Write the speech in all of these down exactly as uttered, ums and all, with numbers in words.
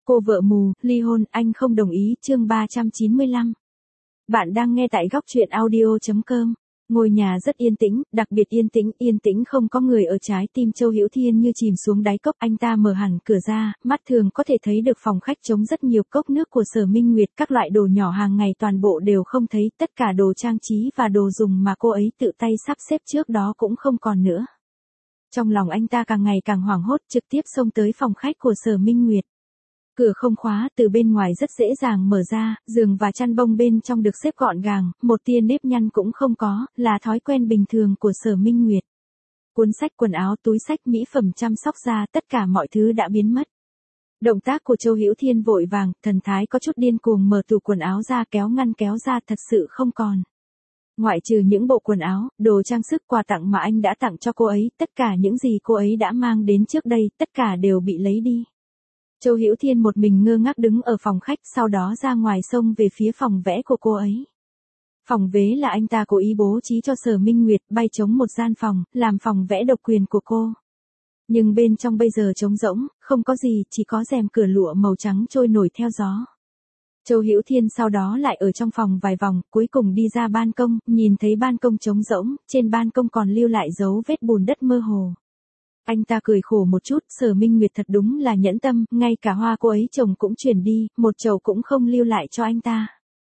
Cô vợ mù, ly hôn, anh không đồng ý, chương ba trăm chín mươi lăm. Bạn đang nghe tại góc truyện audio chấm com. Ngôi nhà rất yên tĩnh, đặc biệt yên tĩnh, yên tĩnh không có người ở, trái tim Châu Hữu Thiên như chìm xuống đáy cốc. Anh ta mở hẳn cửa ra, mắt thường có thể thấy được phòng khách trống rất nhiều cốc nước của Sở Minh Nguyệt, các loại đồ nhỏ hàng ngày toàn bộ đều không thấy, tất cả đồ trang trí và đồ dùng mà cô ấy tự tay sắp xếp trước đó cũng không còn nữa. Trong lòng anh ta càng ngày càng hoảng hốt, trực tiếp xông tới phòng khách của Sở Minh Nguyệt. Cửa không khóa, từ bên ngoài rất dễ dàng mở ra, giường và chăn bông bên trong được xếp gọn gàng, một tia nếp nhăn cũng không có, là thói quen bình thường của Sở Minh Nguyệt. Cuốn sách, quần áo, túi sách, mỹ phẩm chăm sóc da, tất cả mọi thứ đã biến mất. Động tác của Châu Hữu Thiên vội vàng, thần thái có chút điên cuồng, mở tủ quần áo ra, kéo ngăn kéo ra, thật sự không còn. Ngoại trừ những bộ quần áo, đồ trang sức, quà tặng mà anh đã tặng cho cô ấy, tất cả những gì cô ấy đã mang đến trước đây, tất cả đều bị lấy đi. Châu Hữu Thiên một mình ngơ ngác đứng ở phòng khách, sau đó ra ngoài xông về phía phòng vẽ của cô ấy. Phòng vẽ là anh ta cố ý bố trí cho Sở Minh Nguyệt, bay trống một gian phòng, làm phòng vẽ độc quyền của cô. Nhưng bên trong bây giờ trống rỗng, không có gì, chỉ có rèm cửa lụa màu trắng trôi nổi theo gió. Châu Hữu Thiên sau đó lại ở trong phòng vài vòng, cuối cùng đi ra ban công, nhìn thấy ban công trống rỗng, trên ban công còn lưu lại dấu vết bùn đất mơ hồ. Anh ta cười khổ một chút, Sở Minh Nguyệt thật đúng là nhẫn tâm, ngay cả hoa cô ấy trồng cũng chuyển đi, một chậu cũng không lưu lại cho anh ta.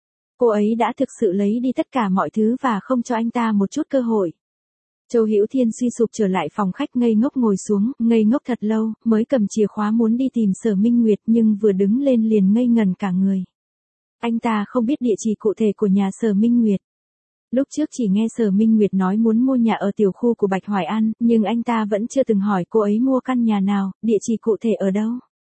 Cô ấy đã thực sự lấy đi tất cả mọi thứ và không cho anh ta một chút cơ hội. Châu Hữu Thiên suy sụp trở lại phòng khách, ngây ngốc ngồi xuống, ngây ngốc thật lâu, mới cầm chìa khóa muốn đi tìm Sở Minh Nguyệt, nhưng vừa đứng lên liền ngây ngần cả người. Anh ta không biết địa chỉ cụ thể của nhà Sở Minh Nguyệt. Lúc trước chỉ nghe Sở Minh Nguyệt nói muốn mua nhà ở tiểu khu của Bạch Hoài An, nhưng anh ta vẫn chưa từng hỏi cô ấy mua căn nhà nào, địa chỉ cụ thể ở đâu.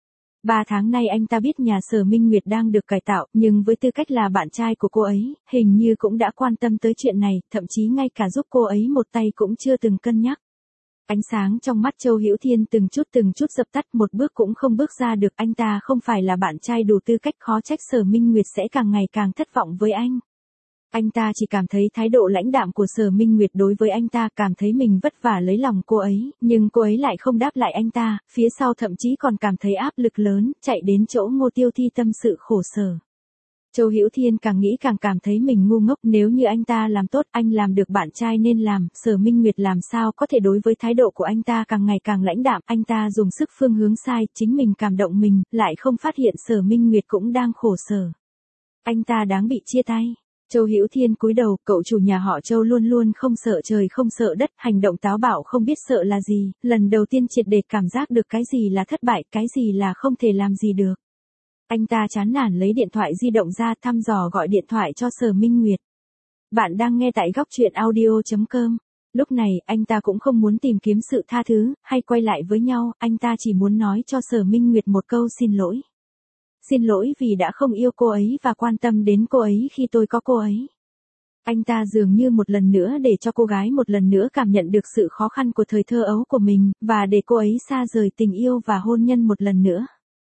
Ba tháng nay anh ta biết nhà Sở Minh Nguyệt đang được cải tạo, nhưng với tư cách là bạn trai của cô ấy, hình như cũng đã quan tâm tới chuyện này, thậm chí ngay cả giúp cô ấy một tay cũng chưa từng cân nhắc. Ánh sáng trong mắt Châu Hữu Thiên từng chút từng chút dập tắt, một bước cũng không bước ra được. Anh ta không phải là bạn trai đủ tư cách, khó trách Sở Minh Nguyệt sẽ càng ngày càng thất vọng với anh. Anh ta chỉ cảm thấy thái độ lãnh đạm của Sở Minh Nguyệt đối với anh ta, cảm thấy mình vất vả lấy lòng cô ấy, nhưng cô ấy lại không đáp lại anh ta, phía sau thậm chí còn cảm thấy áp lực lớn, chạy đến chỗ Ngô Tiêu Thi tâm sự khổ sở. Châu Hữu Thiên càng nghĩ càng cảm thấy mình ngu ngốc, nếu như anh ta làm tốt, anh làm được bạn trai nên làm, Sở Minh Nguyệt làm sao có thể đối với thái độ của anh ta càng ngày càng lãnh đạm, anh ta dùng sức phương hướng sai, chính mình cảm động mình, lại không phát hiện Sở Minh Nguyệt cũng đang khổ sở. Anh ta đáng bị chia tay. Châu Hữu Thiên cúi đầu, cậu chủ nhà họ Châu luôn luôn không sợ trời không sợ đất, hành động táo bạo không biết sợ là gì, lần đầu tiên triệt để cảm giác được cái gì là thất bại, cái gì là không thể làm gì được. Anh ta chán nản lấy điện thoại di động ra, thăm dò gọi điện thoại cho Sở Minh Nguyệt. Bạn đang nghe tại góc truyện audio chấm com. Lúc này, anh ta cũng không muốn tìm kiếm sự tha thứ, hay quay lại với nhau, anh ta chỉ muốn nói cho Sở Minh Nguyệt một câu xin lỗi. Xin lỗi vì đã không yêu cô ấy và quan tâm đến cô ấy khi tôi có cô ấy. Anh ta dường như một lần nữa để cho cô gái một lần nữa cảm nhận được sự khó khăn của thời thơ ấu của mình, và để cô ấy xa rời tình yêu và hôn nhân một lần nữa.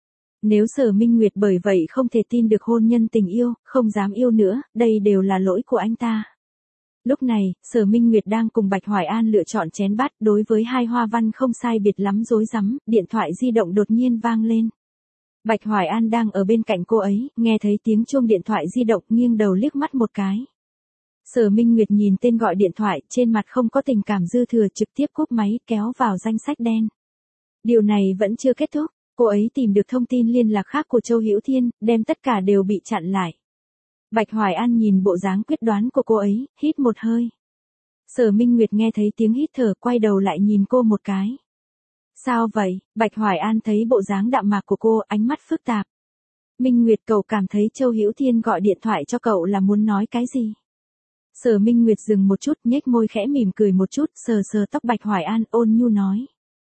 Nếu Sở Minh Nguyệt bởi vậy không thể tin được hôn nhân tình yêu, không dám yêu nữa, đây đều là lỗi của anh ta. Lúc này, Sở Minh Nguyệt đang cùng Bạch Hoài An lựa chọn chén bát, đối với hai hoa văn không sai biệt lắm rối rắm, điện thoại di động đột nhiên vang lên. Bạch Hoài An đang ở bên cạnh cô ấy, nghe thấy tiếng chuông điện thoại di động, nghiêng đầu liếc mắt một cái. Sở Minh Nguyệt nhìn tên gọi điện thoại, trên mặt không có tình cảm dư thừa, trực tiếp cúp máy, kéo vào danh sách đen. Điều này vẫn chưa kết thúc, cô ấy tìm được thông tin liên lạc khác của Châu Hữu Thiên, đem tất cả đều bị chặn lại. Bạch Hoài An nhìn bộ dáng quyết đoán của cô ấy, hít một hơi. Sở Minh Nguyệt nghe thấy tiếng hít thở, quay đầu lại nhìn cô một cái. Sao vậy? Bạch Hoài An thấy bộ dáng đạm mạc của cô, ánh mắt phức tạp. Minh Nguyệt, cậu cảm thấy Châu Hữu Thiên gọi điện thoại cho cậu là muốn nói cái gì? Sở Minh Nguyệt dừng một chút, nhếch môi khẽ mỉm cười một chút, sờ sờ tóc Bạch Hoài An, ôn nhu nói.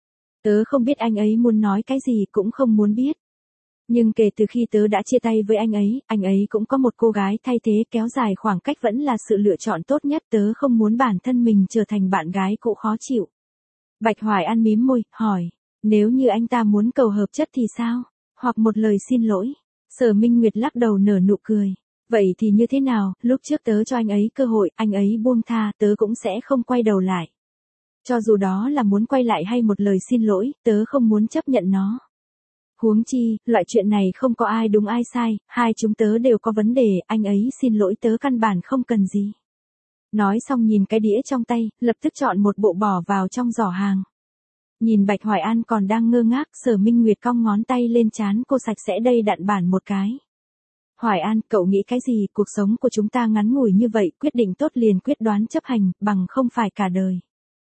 Tớ không biết anh ấy muốn nói cái gì, cũng không muốn biết. Nhưng kể từ khi tớ đã chia tay với anh ấy, anh ấy cũng có một cô gái thay thế, kéo dài khoảng cách vẫn là sự lựa chọn tốt nhất, tớ không muốn bản thân mình trở thành bạn gái cũ khó chịu. Bạch Hoài An mím môi, hỏi, nếu như anh ta muốn cầu hợp chất thì sao? Hoặc một lời xin lỗi? Sở Minh Nguyệt lắc đầu nở nụ cười. Vậy thì như thế nào, lúc trước tớ cho anh ấy cơ hội, anh ấy buông tha, tớ cũng sẽ không quay đầu lại. Cho dù đó là muốn quay lại hay một lời xin lỗi, tớ không muốn chấp nhận nó. Huống chi, loại chuyện này không có ai đúng ai sai, hai chúng tớ đều có vấn đề, anh ấy xin lỗi tớ căn bản không cần gì. Nói xong nhìn cái đĩa trong tay, lập tức chọn một bộ bỏ vào trong giỏ hàng. Nhìn Bạch Hoài An còn đang ngơ ngác, Sở Minh Nguyệt cong ngón tay lên trán cô sạch sẽ đây đặn bản một cái. Hoài An, cậu nghĩ cái gì, cuộc sống của chúng ta ngắn ngủi như vậy, quyết định tốt liền quyết đoán chấp hành, bằng không phải cả đời.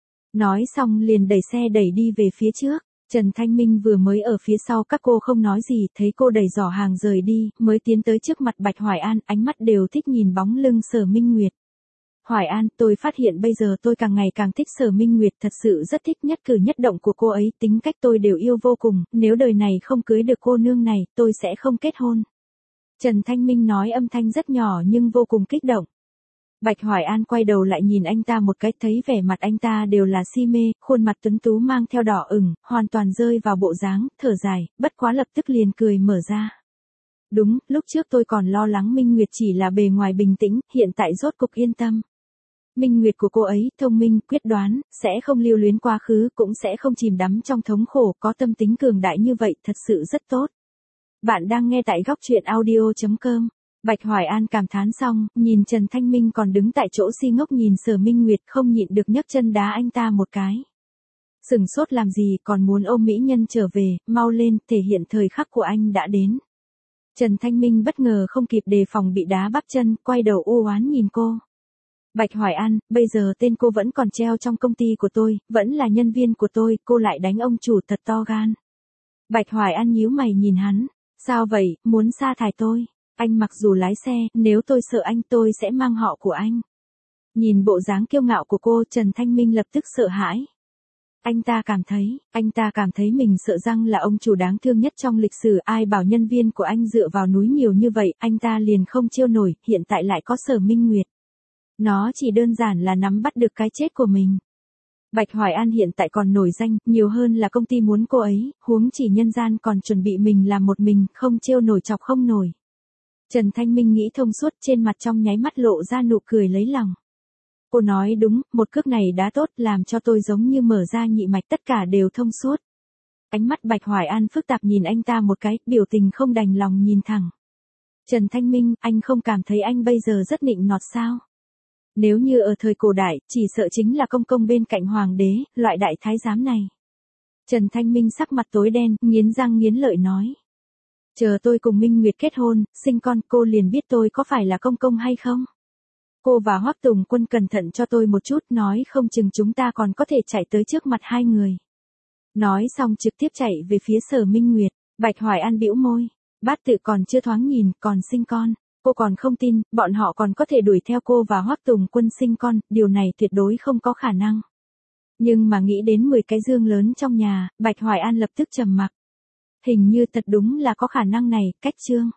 Nói xong liền đẩy xe đẩy đi về phía trước. Trần Thanh Minh vừa mới ở phía sau các cô không nói gì, thấy cô đẩy giỏ hàng rời đi, mới tiến tới trước mặt Bạch Hoài An, ánh mắt đều thích nhìn bóng lưng Sở Minh Nguyệt. Hoài An, tôi phát hiện bây giờ tôi càng ngày càng thích Sở Minh Nguyệt, thật sự rất thích nhất cử nhất động của cô ấy, tính cách tôi đều yêu vô cùng, nếu đời này không cưới được cô nương này, tôi sẽ không kết hôn. Trần Thanh Minh nói âm thanh rất nhỏ nhưng vô cùng kích động. Bạch Hoài An quay đầu lại nhìn anh ta một cái, thấy vẻ mặt anh ta đều là si mê, khuôn mặt tuấn tú mang theo đỏ ửng, hoàn toàn rơi vào bộ dáng, thở dài, bất quá lập tức liền cười mở ra. Đúng, lúc trước tôi còn lo lắng Minh Nguyệt chỉ là bề ngoài bình tĩnh, hiện tại rốt cục yên tâm. Minh Nguyệt của cô ấy, thông minh, quyết đoán, sẽ không lưu luyến quá khứ, cũng sẽ không chìm đắm trong thống khổ, có tâm tính cường đại như vậy, thật sự rất tốt. Bạn đang nghe tại góc truyện audio chấm com. Bạch Hoài An cảm thán xong, nhìn Trần Thanh Minh còn đứng tại chỗ si ngốc nhìn Sở Minh Nguyệt không nhịn được nhấc chân đá anh ta một cái. Sừng sốt làm gì còn muốn ôm mỹ nhân trở về, mau lên, thể hiện thời khắc của anh đã đến. Trần Thanh Minh bất ngờ không kịp đề phòng bị đá bắp chân, quay đầu u oán nhìn cô. Bạch Hoài An, bây giờ tên cô vẫn còn treo trong công ty của tôi, vẫn là nhân viên của tôi, cô lại đánh ông chủ thật to gan. Bạch Hoài An nhíu mày nhìn hắn, sao vậy, muốn sa thải tôi? Anh mặc dù lái xe, nếu tôi sợ anh tôi sẽ mang họ của anh. Nhìn bộ dáng kiêu ngạo của cô, Trần Thanh Minh lập tức sợ hãi. Anh ta cảm thấy, anh ta cảm thấy mình sợ rằng là ông chủ đáng thương nhất trong lịch sử, ai bảo nhân viên của anh dựa vào núi nhiều như vậy, anh ta liền không chiêu nổi, hiện tại lại có Sở Minh Nguyệt. Nó chỉ đơn giản là nắm bắt được cái chết của mình. Bạch Hoài An hiện tại còn nổi danh, nhiều hơn là công ty muốn cô ấy, huống chỉ nhân gian còn chuẩn bị mình làm một mình, không chiêu nổi chọc không nổi. Trần Thanh Minh nghĩ thông suốt, trên mặt trong nháy mắt lộ ra nụ cười lấy lòng. Cô nói đúng, một cước này đã tốt, làm cho tôi giống như mở ra nhị mạch, tất cả đều thông suốt. Ánh mắt Bạch Hoài An phức tạp nhìn anh ta một cái, biểu tình không đành lòng nhìn thẳng. Trần Thanh Minh, anh không cảm thấy anh bây giờ rất nịnh nọt sao? Nếu như ở thời cổ đại, chỉ sợ chính là công công bên cạnh hoàng đế, loại đại thái giám này. Trần Thanh Minh sắc mặt tối đen, nghiến răng nghiến lợi nói. Chờ tôi cùng Minh Nguyệt kết hôn, sinh con, cô liền biết tôi có phải là công công hay không? Cô và Hoắc Tùng Quân cẩn thận cho tôi một chút, nói không chừng chúng ta còn có thể chạy tới trước mặt hai người. Nói xong trực tiếp chạy về phía Sở Minh Nguyệt, Bạch Hoài An bĩu môi, bát tự còn chưa thoáng nhìn, còn sinh con. Cô còn không tin, bọn họ còn có thể đuổi theo cô và Hoắc Tùng Quân sinh con, điều này tuyệt đối không có khả năng. Nhưng mà nghĩ đến mười cái dương lớn trong nhà, Bạch Hoài An lập tức trầm mặc. Hình như thật đúng là có khả năng này, cách chương.